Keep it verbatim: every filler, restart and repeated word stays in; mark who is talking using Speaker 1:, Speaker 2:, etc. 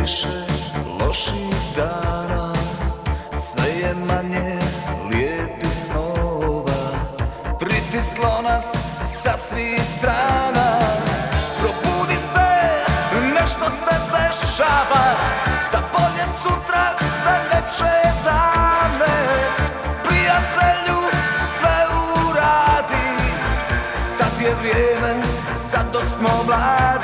Speaker 1: više loših dana, sve je manje lijepih snova, pritislo nas sa svih strana. Probudi se, nešto se dešava, za bolje sutra, za lepše dane. Prijatelju, sve uradi, sad je vrijeme, sad dok smo mladi.